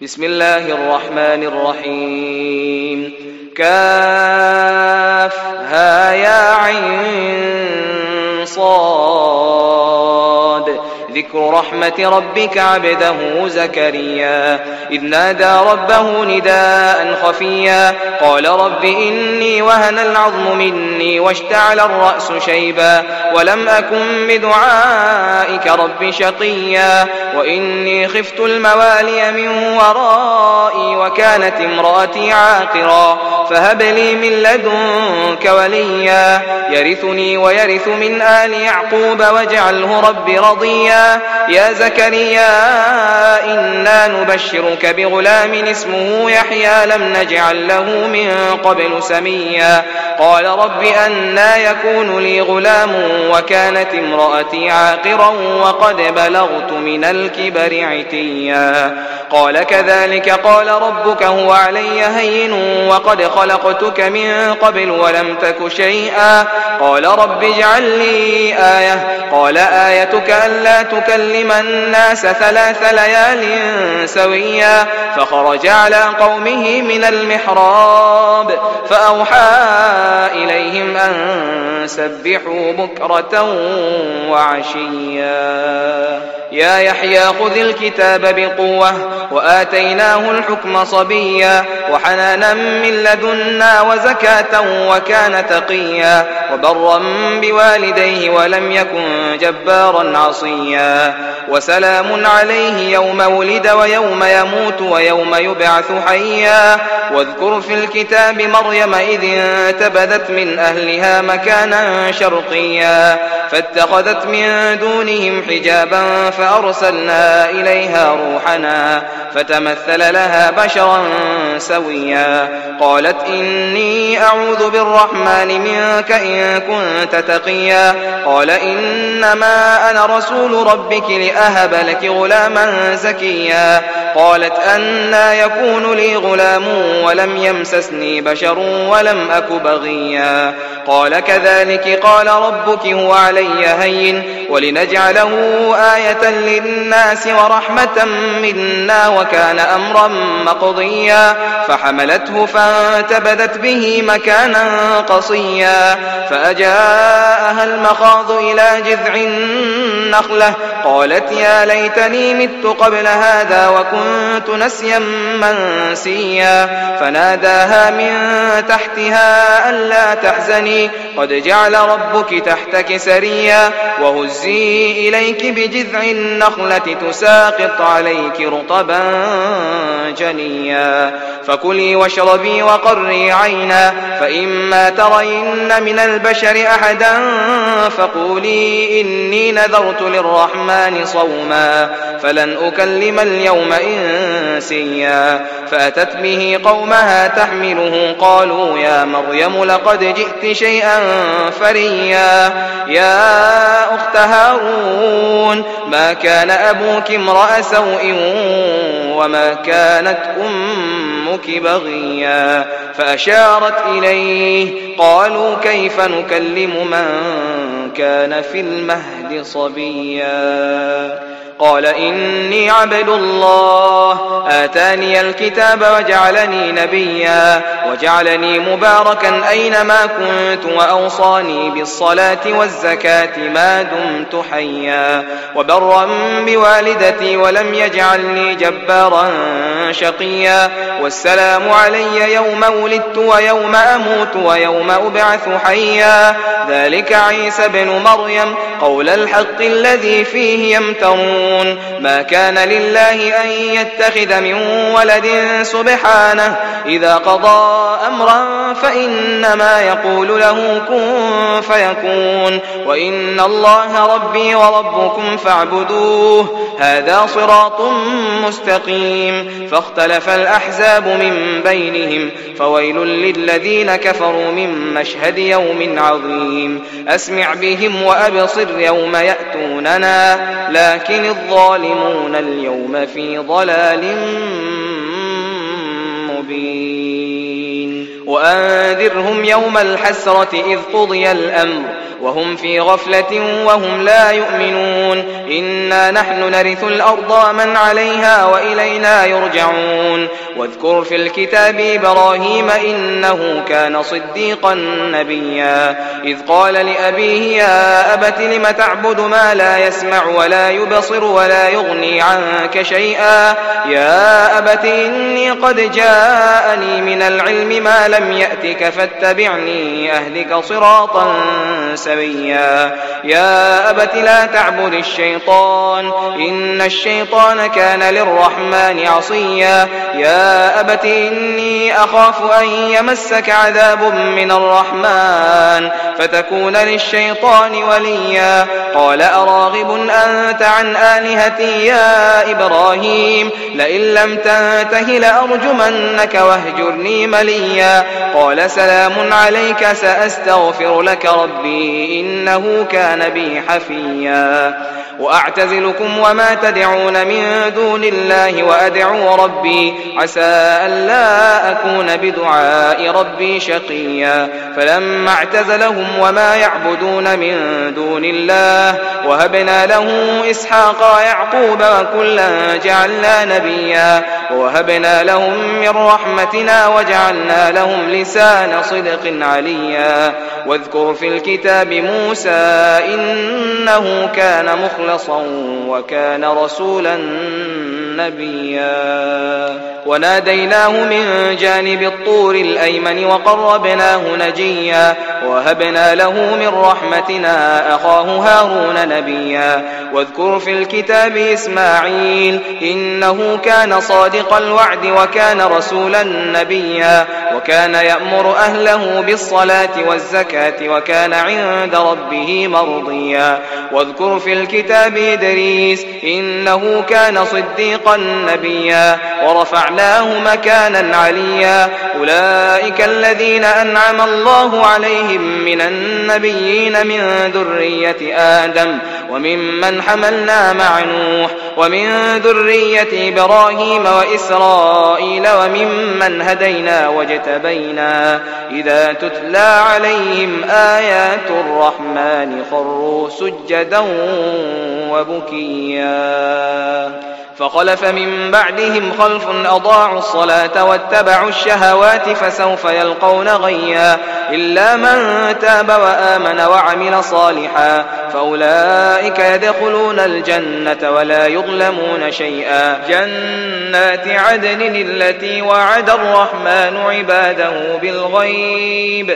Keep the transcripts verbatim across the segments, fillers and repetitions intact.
بسم الله الرحمن الرحيم كاف ها يا عين صاد ذكر رحمة ربك عبده زكريا إذ نادى ربه نداء خفيا قال رب إني وهن العظم مني واشتعل الرأس شيبا ولم أكن بدعائك رب شقيا وإني خفت الموالي من ورائي وكانت امرأتي عاقرا فهب لي من لدنك وليا يرثني ويرث من آل يعقوب واجعله رب رضيا يا زكريا إنا نبشرك بغلام اسمه يحيى لم نجعل له من قبل سميا قال رب أنى يكون لي غلام وكانت امرأتي عاقرا وقد بلغت من الكبر عتيا قال كذلك قال ربك هو علي هين وقد خلقتك من قبل ولم تك شيئا قال رب اجعل لي آية قال آيتك ألا تكلم الناس ثلاث ليال سويا فخرج على قومه من المحراب فأوحى إليهم أن سبحوا بكرة وعشيا يا يحيى خذ الكتاب بقوة وآتيناه الحكم صبيا وحنانا من لدنا وزكاة وكان تقيا وبرا بوالديه ولم يكن جبارا عصيا وسلام عليه يوم ولد ويوم يموت ويوم يبعث حيا واذكر في الكتاب مريم إذ انتبذت من أهلها مكانا شرقيا فاتخذت من دونهم حجابا فأرسلنا إليها روحنا فتمثل لها بشرا سويا قالت إني أعوذ بالرحمن منك إن كنت تقيا قال إنما أنا رسول ربك لأهب لك غلاما زكيا قالت أنى يكون لي غلام ولم يمسسني بشر ولم أك بغيا قال كذلك قال ربك هو علي هين ولنجعله آية للناس ورحمة منا وكان أمرا مقضيا فحملته فانتبذت به مكانا قصيا فأجاءها المخاض إلى جذع النخلة قالت يا ليتني مت قبل هذا وكنت نسيا منسيا فناداها من تحتها ألا تحزني قد جعل ربك تحتك سريا وهزي إليك بجذع النخلة تساقط عليك رطبا جنيا فكلي واشربي وقري عينا فإما ترين من البشر أحدا فقولي إني نذرت للرحمن صوما فلن أكلم اليوم إنسيا فأتت به قومها تحمله قالوا يا مريم لقد جئت شيئا فريا يا أخت هارون ما كان أبوك امرأ سوء وما كانت أمك بغيا فأشارت إليه قالوا كيف نكلم من كان في المهد صبيا قال إني عبد الله آتاني الكتاب وجعلني نبيا وجعلني مباركا أينما كنت وأوصاني بالصلاة والزكاة ما دمت حيا وبرا بوالدتي ولم يجعلني جبارا شقيا والسلام علي يوم ولدت ويوم أموت ويوم أبعث حيا ذلك عيسى بن مريم قول الحق الذي فيه يمترون ما كان لله أن يتخذ من ولد سبحانه إذا قضى أمرا فإنما يقول له كن فيكون وإن الله ربي وربكم فاعبدوه هذا صراط مستقيم فاختلف الأحزاب من بينهم فويل للذين كفروا من مشهد يوم عظيم أسمع بهم وأبصر يوم يأتوننا لكن الظالمون اليوم في ضلال مبين وأنذرهم يوم الحسرة إذ قضي الأمر وهم في غفلة وهم لا يؤمنون إنا نحن نرث الأرض من عليها وإلينا يرجعون واذكر في الكتاب إبراهيم إنه كان صديقا نبيا إذ قال لأبيه يا أبت لم تعبد ما لا يسمع ولا يبصر ولا يغني عنك شيئا يا أبت إني قد جاءني من العلم ما لم يأتك فاتبعني أهدك صراطا سويا يا أبت لا تعبد الشيطان إن الشيطان كان للرحمن عصيا يا أبت إني أخاف أن يمسك عذاب من الرحمن فتكون للشيطان وليا قال أراغب أنت عن آلهتي يا إبراهيم لئن لم تنته لأرجمنك واهجرني مليا قال سلام عليك سأستغفر لك ربي إنه كان بي حفيا وأعتزلكم وما تدعون من دون الله وأدعو ربي عسى ألا أكون بدعاء ربي شقيا فلما اعتزلهم وما يعبدون من دون الله وهبنا له إسحاق ويعقوب وكلا جعلنا نبيا ووهبنا لهم من رحمتنا وجعلنا لهم لسان صدق عليا واذكر في الكتاب موسى إنه كان مخلصا وكان رسولا نبيا وناديناه من جانب الطور الأيمن وقربناه نجيا وهبنا له من رحمتنا أخاه هارون نبيا واذكر في الكتاب إسماعيل إنه كان صادق الوعد وكان رسولا نبيا وكان يأمر أهله بالصلاة والزكاة وكان عند ربه مرضيا واذكر في الكتاب إدريس إنه كان صديقا نبيا ورفعناه مكانا عليا أولئك الذين أنعم الله عليهم من النبيين من ذرية آدم وممن حملنا مع نوح ومن ذرية إبراهيم وإسرائيل وممن هدينا واجتبينا إذا تتلى عليهم آيات الرحمن خروا سجدا وبكيا فخلف من بعدهم خلف أضاعوا الصلاة واتبعوا الشهوات فسوف يلقون غيا إلا من تاب وآمن وعمل صالحا فأولئك يدخلون الجنة ولا يظلمون شيئا جنات عدن التي وعد الرحمن عباده بالغيب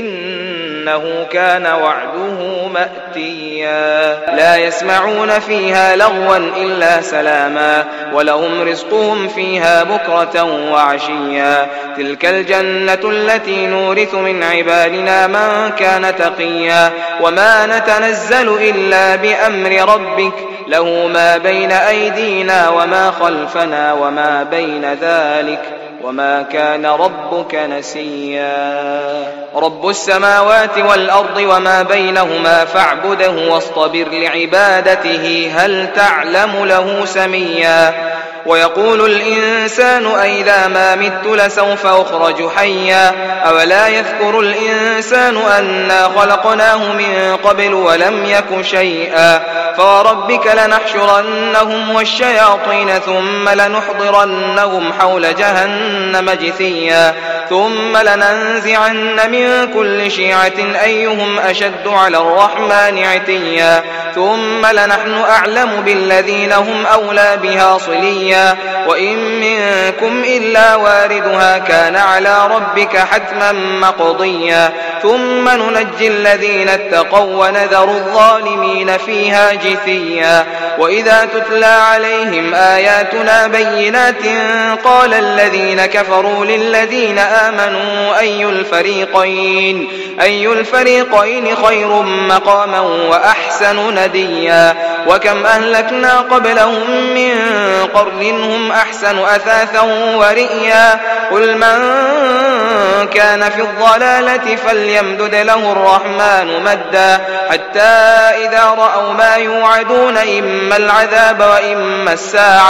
إنه كان وعده مأتيا لا يسمعون فيها لغوا إلا سلاما ولهم رزقهم فيها بكرة وعشيا تلك الجنة التي نورث من عبادنا من كان تقيا وما نتنزل إلا بأمر ربك له ما بين أيدينا وما خلفنا وما بين ذلك وما كان ربك نسيا رب السماوات والأرض وما بينهما فاعبده واصطبر لعبادته هل تعلم له سميا ويقول الإنسان أئذا ما مت لسوف أخرج حيا أولا يذكر الإنسان أنا خلقناه من قبل ولم يك شيئا فوربك لنحشرنهم والشياطين ثم لنحضرنهم حول جهنم جثيا ثم لننزعن من كل شيعة أيهم أشد على الرحمن عتيا ثم لنحن أعلم بالذين هم أولى بها صليا وإن منكم إلا واردها كان على ربك حتما مقضيا ثم ننجي الذين اتقوا ونذر الظالمين فيها جثيا وإذا تتلى عليهم آياتنا بينات قال الذين كفروا للذين آمنوا أي الفريقين أي الفريقين خير مقاما وأحسن نديا وكم أهلكنا قبلهم من قرن هم أحسن أثاثا ورئيا قل من كان في الضلالة فليمدد له الرحمن مدا حتى إذا رأوا ما يوعدون إما العذاب وإما الساعة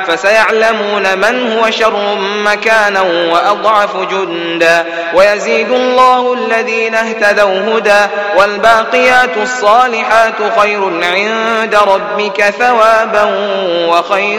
فسيعلمون من هو شر مكانا وأضعف جندا ويزيد الله الذين اهتدوا هدى والباقيات الصالحات خير عند ربك ثوابا وخير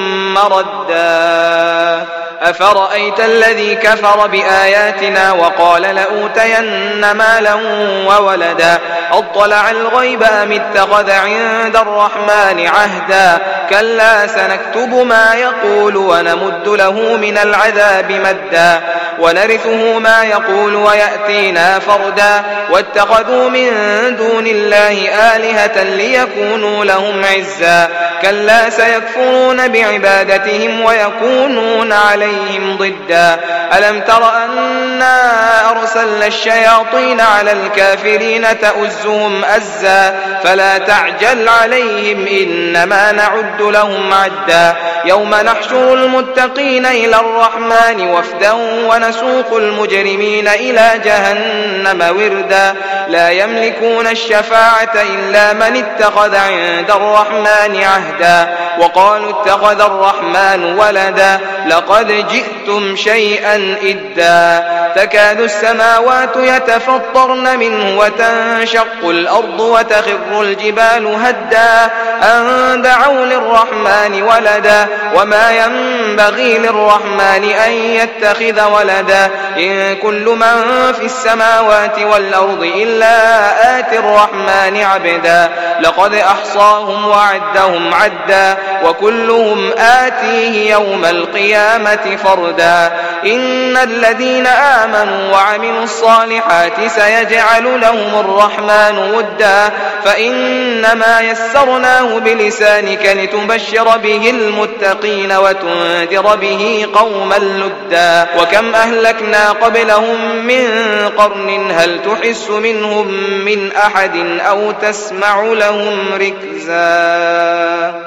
مردا. أفرأيت الذي كفر بآياتنا وقال لأوتين مالا وولدا أطلع الغيب أم اتخذ عند الرحمن عهدا كلا سنكتب ما يقول ونمد له من العذاب مدا ونرثه ما يقول ويأتينا فردا واتخذوا من دون الله آلهة ليكونوا لهم عزا كلا سيكفرون بعبادتهم ويكونون عليهم ضدا ألم تر أنا أرسلنا الشياطين على الكافرين تؤزهم أزا فلا تعجل عليهم إنما نعد لهم عدا يوم نحشر المتقين إلى الرحمن وفدا ونسوق المجرمين إلى جهنم وردا لا يملكون الشفاعة إلا من اتخذ عند الرحمن عهدا وقالوا اتخذ الرحمن ولدا لقد جئتم شيئا إدا تكاد السماوات يتفطرن منه وتنشق الأرض وتخر الجبال هدا أن دعوا للرحمن ولدا وما ينبغي للرحمن أن يتخذ ولدا إن كل من في السماوات والأرض إلا آتي الرحمن عبدا لقد أحصاهم وعدهم عدا وكلهم آتيه يوم القيامة فردا إن الذين آمنوا وعملوا الصالحات سيجعل لهم الرحمن ودا فإنما يسرناه بلسانك لتبشر به المتقين وتنذر به قوما لدا وكم أهلكنا قبلهم من قرن هل تحس منهم من أحد أو تسمع لهم ركزا.